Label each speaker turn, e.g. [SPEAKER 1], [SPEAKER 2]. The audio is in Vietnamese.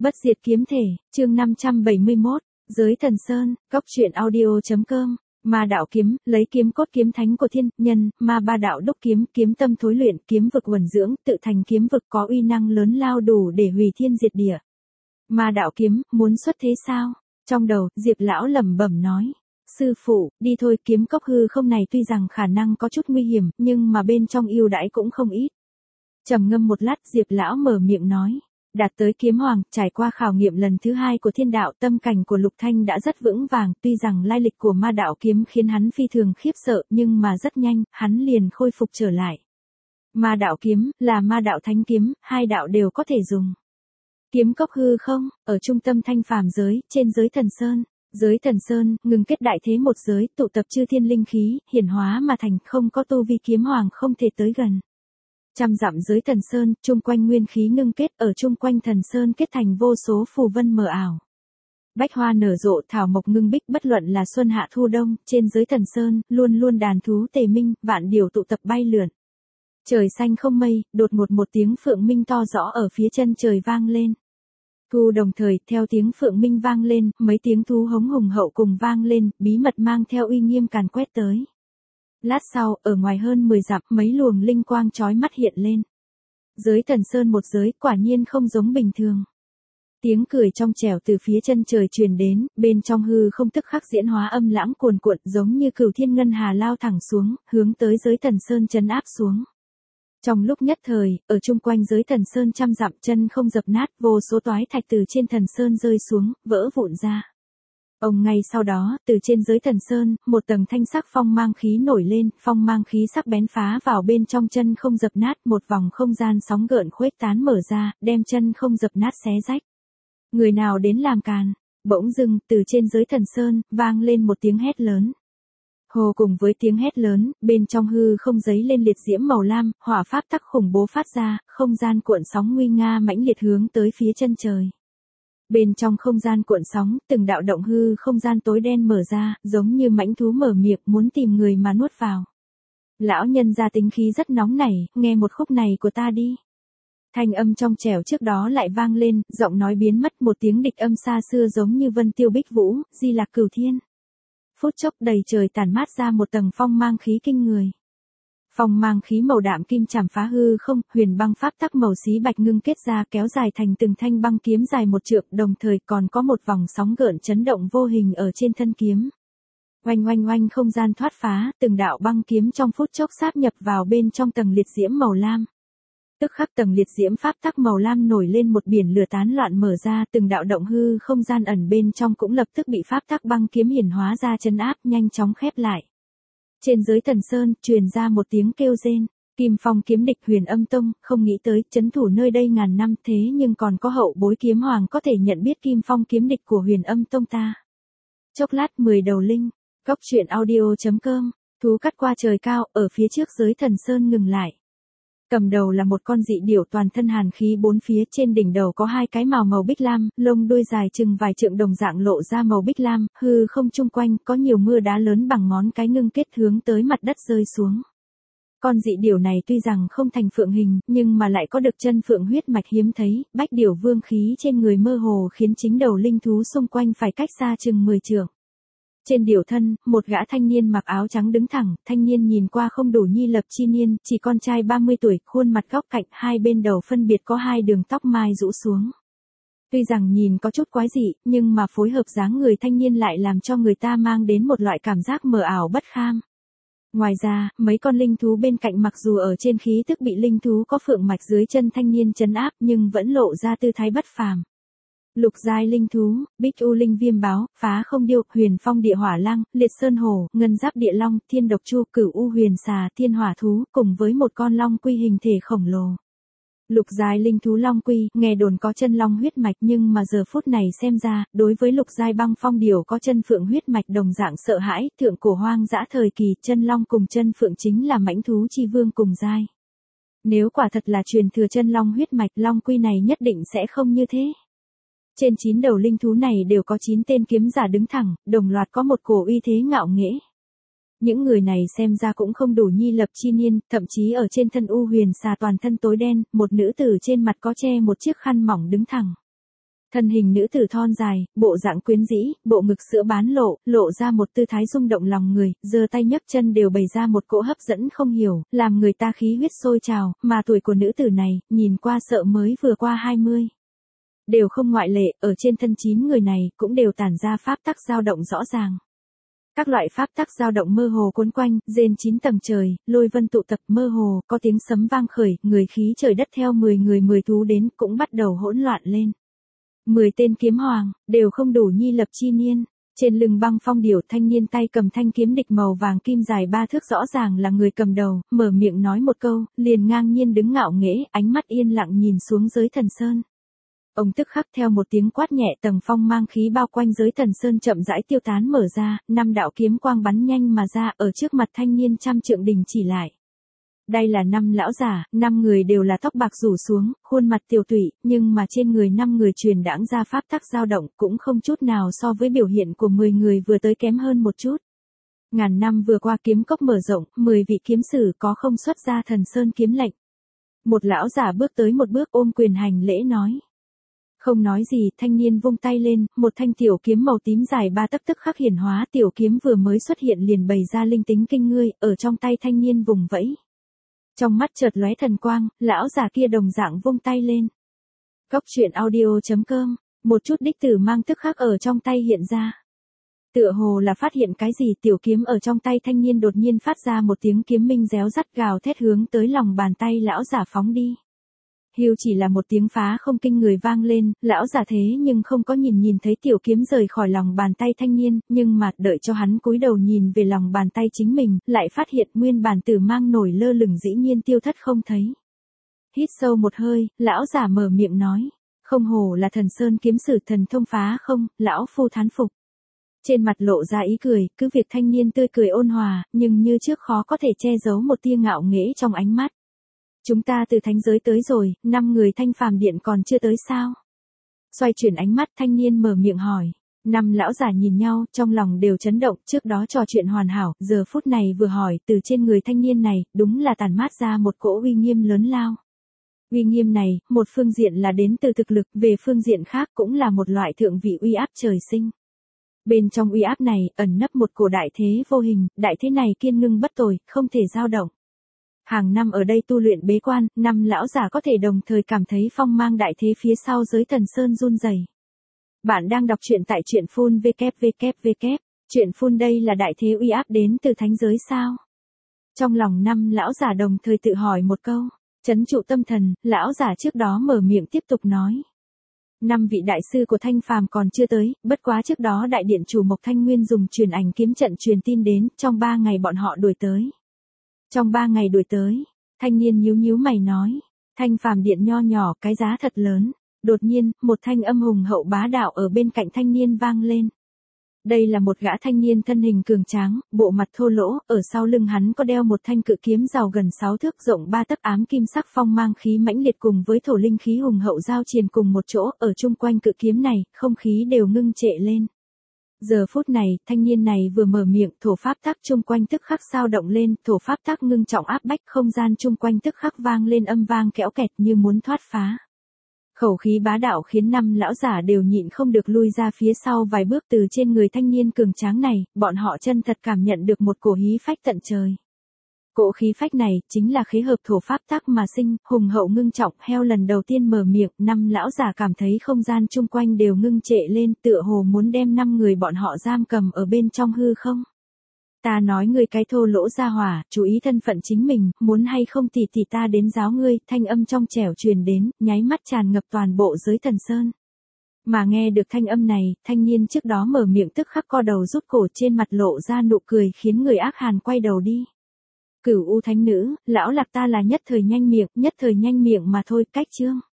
[SPEAKER 1] Bất diệt kiếm thể, chương 571, giới thần sơn, góc truyện audio.com. Ma đạo kiếm, lấy kiếm cốt kiếm thánh của thiên nhân, ma ba đạo đúc kiếm, kiếm tâm thối luyện, kiếm vực uẩn dưỡng, tự thành kiếm vực có uy năng lớn lao đủ để hủy thiên diệt địa. Ma đạo kiếm, muốn xuất thế sao? Trong đầu, Diệp lão lẩm bẩm nói. Sư phụ, đi thôi, kiếm cốc hư không này tuy rằng khả năng có chút nguy hiểm, nhưng mà bên trong ưu đãi cũng không ít. Trầm ngâm một lát, Diệp lão mở miệng nói. Đạt tới kiếm hoàng, trải qua khảo nghiệm lần thứ 2 của thiên đạo, tâm cảnh của Lục Thanh đã rất vững vàng, tuy rằng lai lịch của ma đạo kiếm khiến hắn phi thường khiếp sợ, nhưng mà rất nhanh, hắn liền khôi phục trở lại. Ma đạo kiếm, là ma đạo thánh kiếm, hai đạo đều có thể dùng. Kiếm cốc hư không, ở trung tâm thanh phàm giới, trên giới thần sơn. Giới thần sơn, ngừng kết đại thế một giới, tụ tập chư thiên linh khí, hiển hóa mà thành, không có tu vi kiếm hoàng không thể tới gần. Trăm dặm giới thần sơn, chung quanh nguyên khí ngưng kết, ở chung quanh thần sơn kết thành vô số phù vân mờ ảo. Bách hoa nở rộ, thảo mộc ngưng bích, bất luận là xuân hạ thu đông, trên giới thần sơn, luôn luôn đàn thú tề minh, vạn điều tụ tập bay lượn. Trời xanh không mây, đột ngột một tiếng phượng minh to rõ ở phía chân trời vang lên. Thu đồng thời, theo tiếng phượng minh vang lên, mấy tiếng thú hống hùng hậu cùng vang lên, bí mật mang theo uy nghiêm càn quét tới. Lát sau, ở ngoài hơn 10 dặm, mấy luồng linh quang chói mắt hiện lên. Giới thần sơn một giới, quả nhiên không giống bình thường. Tiếng cười trong trẻo từ phía chân trời truyền đến, bên trong hư không tức khắc diễn hóa âm lãng cuồn cuộn, giống như cửu thiên ngân hà lao thẳng xuống, hướng tới giới thần sơn trấn áp xuống. Trong lúc nhất thời, ở chung quanh giới thần sơn trăm dặm, chân không dập nát, vô số toái thạch từ trên thần sơn rơi xuống, vỡ vụn ra. Ngay sau đó, từ trên giới thần sơn, một tầng thanh sắc phong mang khí nổi lên, phong mang khí sắc bén phá vào bên trong chân không dập nát, một vòng không gian sóng gợn khuếch tán mở ra, đem chân không dập nát xé rách. Người nào đến làm càn? Bỗng dưng, từ trên giới thần sơn, vang lên một tiếng hét lớn. Hồ cùng với tiếng hét lớn, bên trong hư không giấy lên liệt diễm màu lam, hỏa pháp tắc khủng bố phát ra, không gian cuộn sóng nguy nga mãnh liệt hướng tới phía chân trời. Bên trong không gian cuộn sóng, từng đạo động hư không gian tối đen mở ra, giống như mãnh thú mở miệng muốn tìm người mà nuốt vào. Lão nhân ra tính khí rất nóng nảy, nghe một khúc này của ta đi. Thanh âm trong trẻo trước đó lại vang lên, giọng nói biến mất, một tiếng địch âm xa xưa giống như vân tiêu bích vũ, di lạc cửu thiên. Phút chốc đầy trời tản mát ra một tầng phong mang khí kinh người. Phong mang khí màu đạm kim chảm phá hư không, huyền băng pháp tắc màu xí bạch ngưng kết ra kéo dài thành từng thanh băng kiếm dài một trượng, đồng thời còn có một vòng sóng gợn chấn động vô hình ở trên thân kiếm. Oanh oanh oanh, không gian thoát phá, từng đạo băng kiếm trong phút chốc sáp nhập vào bên trong tầng liệt diễm màu lam. Tức khắc tầng liệt diễm pháp tắc màu lam nổi lên, một biển lửa tán loạn mở ra, từng đạo động hư không gian ẩn bên trong cũng lập tức bị pháp tắc băng kiếm hiển hóa ra trấn áp, nhanh chóng khép lại. Trên giới thần sơn, truyền ra một tiếng kêu rên, Kim Phong kiếm địch Huyền Âm Tông, không nghĩ tới, trấn thủ nơi đây ngàn năm thế nhưng còn có hậu bối kiếm hoàng có thể nhận biết Kim Phong kiếm địch của Huyền Âm Tông ta. Chốc lát 10 đầu linh, góc truyện audio.com, thú cắt qua trời cao, ở phía trước giới thần sơn ngừng lại. Cầm đầu là một con dị điểu toàn thân hàn khí bốn phía, trên đỉnh đầu có hai cái màu bích lam, lông đuôi dài chừng vài trượng đồng dạng lộ ra màu bích lam, hư không chung quanh có nhiều mưa đá lớn bằng ngón cái ngưng kết hướng tới mặt đất rơi xuống. Con dị điểu này tuy rằng không thành phượng hình, nhưng mà lại có được chân phượng huyết mạch hiếm thấy, bách điểu vương khí trên người mơ hồ khiến chính đầu linh thú xung quanh phải cách xa chừng 10 trượng. Trên điểu thân, một gã thanh niên mặc áo trắng đứng thẳng, thanh niên nhìn qua không đủ nhi lập chi niên, chỉ con trai 30 tuổi, khuôn mặt góc cạnh, hai bên đầu phân biệt có hai đường tóc mai rũ xuống. Tuy rằng nhìn có chút quái dị, nhưng mà phối hợp dáng người thanh niên lại làm cho người ta mang đến một loại cảm giác mờ ảo bất kham. Ngoài ra, mấy con linh thú bên cạnh mặc dù ở trên khí tức bị linh thú có phượng mạch dưới chân thanh niên trấn áp nhưng vẫn lộ ra tư thái bất phàm. Lục giai linh thú, Bích U linh viêm báo, Phá không điêu, Huyền phong địa hỏa lang, Liệt sơn hổ, Ngân giáp địa long, Thiên độc chu, Cửu U huyền xà, Thiên hỏa thú, cùng với một con long quy hình thể khổng lồ. Lục giai linh thú long quy, nghe đồn có chân long huyết mạch nhưng mà giờ phút này xem ra, đối với lục giai băng phong điểu có chân phượng huyết mạch đồng dạng sợ hãi, thượng cổ hoang dã thời kỳ, chân long cùng chân phượng chính là mãnh thú chi vương cùng giai. Nếu quả thật là truyền thừa chân long huyết mạch, long quy này nhất định sẽ không như thế. Trên 9 đầu linh thú này đều có 9 tên kiếm giả đứng thẳng, đồng loạt có một cổ uy thế ngạo nghễ. Những người này xem ra cũng không đủ nhi lập chi niên, thậm chí ở trên thân U huyền xà toàn thân tối đen, một nữ tử trên mặt có che một chiếc khăn mỏng đứng thẳng. Thân hình nữ tử thon dài, bộ dạng quyến rũ, bộ ngực sữa bán lộ ra một tư thái rung động lòng người, giơ tay nhấc chân đều bày ra một cỗ hấp dẫn không hiểu, làm người ta khí huyết sôi trào, mà tuổi của nữ tử này, nhìn qua sợ mới vừa qua 20. Đều không ngoại lệ, ở trên thân 9 người này cũng đều tản ra pháp tắc dao động rõ ràng. Các loại pháp tắc dao động mơ hồ cuốn quanh, rên 9 tầng trời, lôi vân tụ tập mơ hồ, có tiếng sấm vang khởi, người khí trời đất theo 10 người 10 thú đến, cũng bắt đầu hỗn loạn lên. 10 tên kiếm hoàng, đều không đủ nhi lập chi niên. Trên lưng băng phong điểu thanh niên tay cầm thanh kiếm địch màu vàng kim dài 3 thước rõ ràng là người cầm đầu, mở miệng nói một câu, liền ngang nhiên đứng ngạo nghễ, ánh mắt yên lặng nhìn xuống giới thần sơn. Ông tức khắc theo một tiếng quát nhẹ tầng phong mang khí bao quanh giới thần sơn chậm rãi tiêu tán mở ra, 5 đạo kiếm quang bắn nhanh mà ra ở trước mặt thanh niên trăm trượng đình chỉ lại. Đây là 5 lão giả, 5 người đều là tóc bạc rủ xuống, khuôn mặt tiều tụy, nhưng mà trên người 5 người truyền đãng ra pháp tắc dao động cũng không chút nào so với biểu hiện của 10 người vừa tới kém hơn một chút. Ngàn năm vừa qua kiếm cốc mở rộng, 10 vị kiếm sử có không xuất ra thần sơn kiếm lệnh. Một lão giả bước tới một bước ôm quyền hành lễ nói. Không nói gì, thanh niên vung tay lên, một thanh tiểu kiếm màu tím dài 3 tấc tức khắc hiển hóa, tiểu kiếm vừa mới xuất hiện liền bày ra linh tính kinh ngươi, ở trong tay thanh niên vùng vẫy. Trong mắt chợt lóe thần quang, lão già kia đồng dạng vung tay lên. Góc truyện audio.com, một chút đích tử mang tức khắc ở trong tay hiện ra. Tựa hồ là phát hiện cái gì, tiểu kiếm ở trong tay thanh niên đột nhiên phát ra một tiếng kiếm minh réo rắt gào thét hướng tới lòng bàn tay lão giả phóng đi. Hưu chỉ là một tiếng phá không kinh người vang lên, lão giả thế nhưng không có nhìn thấy tiểu kiếm rời khỏi lòng bàn tay thanh niên, nhưng mà đợi cho hắn cúi đầu nhìn về lòng bàn tay chính mình, lại phát hiện nguyên bản tử mang nổi lơ lửng dĩ nhiên tiêu thất không thấy. Hít sâu một hơi, lão giả mở miệng nói, không hổ là thần sơn kiếm sử thần thông phá không, lão phu thán phục. Trên mặt lộ ra ý cười, cứ việc thanh niên tươi cười ôn hòa, nhưng như trước khó có thể che giấu một tia ngạo nghễ trong ánh mắt. Chúng ta từ thánh giới tới rồi, 5 người thanh phàm điện còn chưa tới sao? Xoay chuyển ánh mắt thanh niên mở miệng hỏi. 5 lão giả nhìn nhau, trong lòng đều chấn động, trước đó trò chuyện hoàn hảo, giờ phút này vừa hỏi, từ trên người thanh niên này, đúng là tản mát ra một cỗ uy nghiêm lớn lao. Uy nghiêm này, một phương diện là đến từ thực lực, về phương diện khác cũng là một loại thượng vị uy áp trời sinh. Bên trong uy áp này, ẩn nấp một cổ đại thế vô hình, đại thế này kiên ngưng bất tồi, không thể dao động. Hàng năm ở đây tu luyện bế quan, 5 lão giả có thể đồng thời cảm thấy phong mang đại thế phía sau giới thần sơn run rẩy. Bạn đang đọc truyện tại truyện phun www. Truyện phun đây là đại thế uy áp đến từ thánh giới sao? Trong lòng 5 lão giả đồng thời tự hỏi một câu, trấn trụ tâm thần, lão giả trước đó mở miệng tiếp tục nói. 5 vị đại sư của Thanh Phàm còn chưa tới, bất quá trước đó đại điện chủ Mộc Thanh Nguyên dùng truyền ảnh kiếm trận truyền tin đến, trong 3 ngày bọn họ đuổi tới. Trong 3 ngày đuổi tới, thanh niên nhíu mày nói, Thanh Phàm điện nho nhỏ cái giá thật lớn. Đột nhiên, một thanh âm hùng hậu bá đạo ở bên cạnh thanh niên vang lên. Đây là một gã thanh niên thân hình cường tráng, bộ mặt thô lỗ, ở sau lưng hắn có đeo một thanh cự kiếm rào gần 6 thước rộng 3 tấc ám kim sắc phong mang khí mãnh liệt cùng với thổ linh khí hùng hậu giao triền cùng một chỗ, ở chung quanh cự kiếm này, không khí đều ngưng trệ lên. Giờ phút này, thanh niên này vừa mở miệng, thổ pháp tắc chung quanh tức khắc sao động lên, thổ pháp tắc ngưng trọng áp bách, không gian chung quanh tức khắc vang lên âm vang kẽo kẹt như muốn thoát phá. Khẩu khí bá đạo khiến 5 lão giả đều nhịn không được lui ra phía sau vài bước từ trên người thanh niên cường tráng này, bọn họ chân thật cảm nhận được một cổ hí phách tận trời. Cỗ khí phách này, chính là khế hợp thổ pháp tắc mà sinh, hùng hậu ngưng trọng, heo lần đầu tiên mở miệng, 5 lão giả cảm thấy không gian chung quanh đều ngưng trệ lên, tựa hồ muốn đem 5 người bọn họ giam cầm ở bên trong hư không. Ta nói ngươi cái thô lỗ ra hỏa, chú ý thân phận chính mình, muốn hay không thì ta đến giáo ngươi, thanh âm trong trẻo truyền đến, nháy mắt tràn ngập toàn bộ giới thần sơn. Mà nghe được thanh âm này, thanh niên trước đó mở miệng tức khắc co đầu rút cổ trên mặt lộ ra nụ cười khiến người ác hàn quay đầu đi. Cửu U thánh nữ, lão lạc ta là nhất thời nhanh miệng mà thôi, cách chương.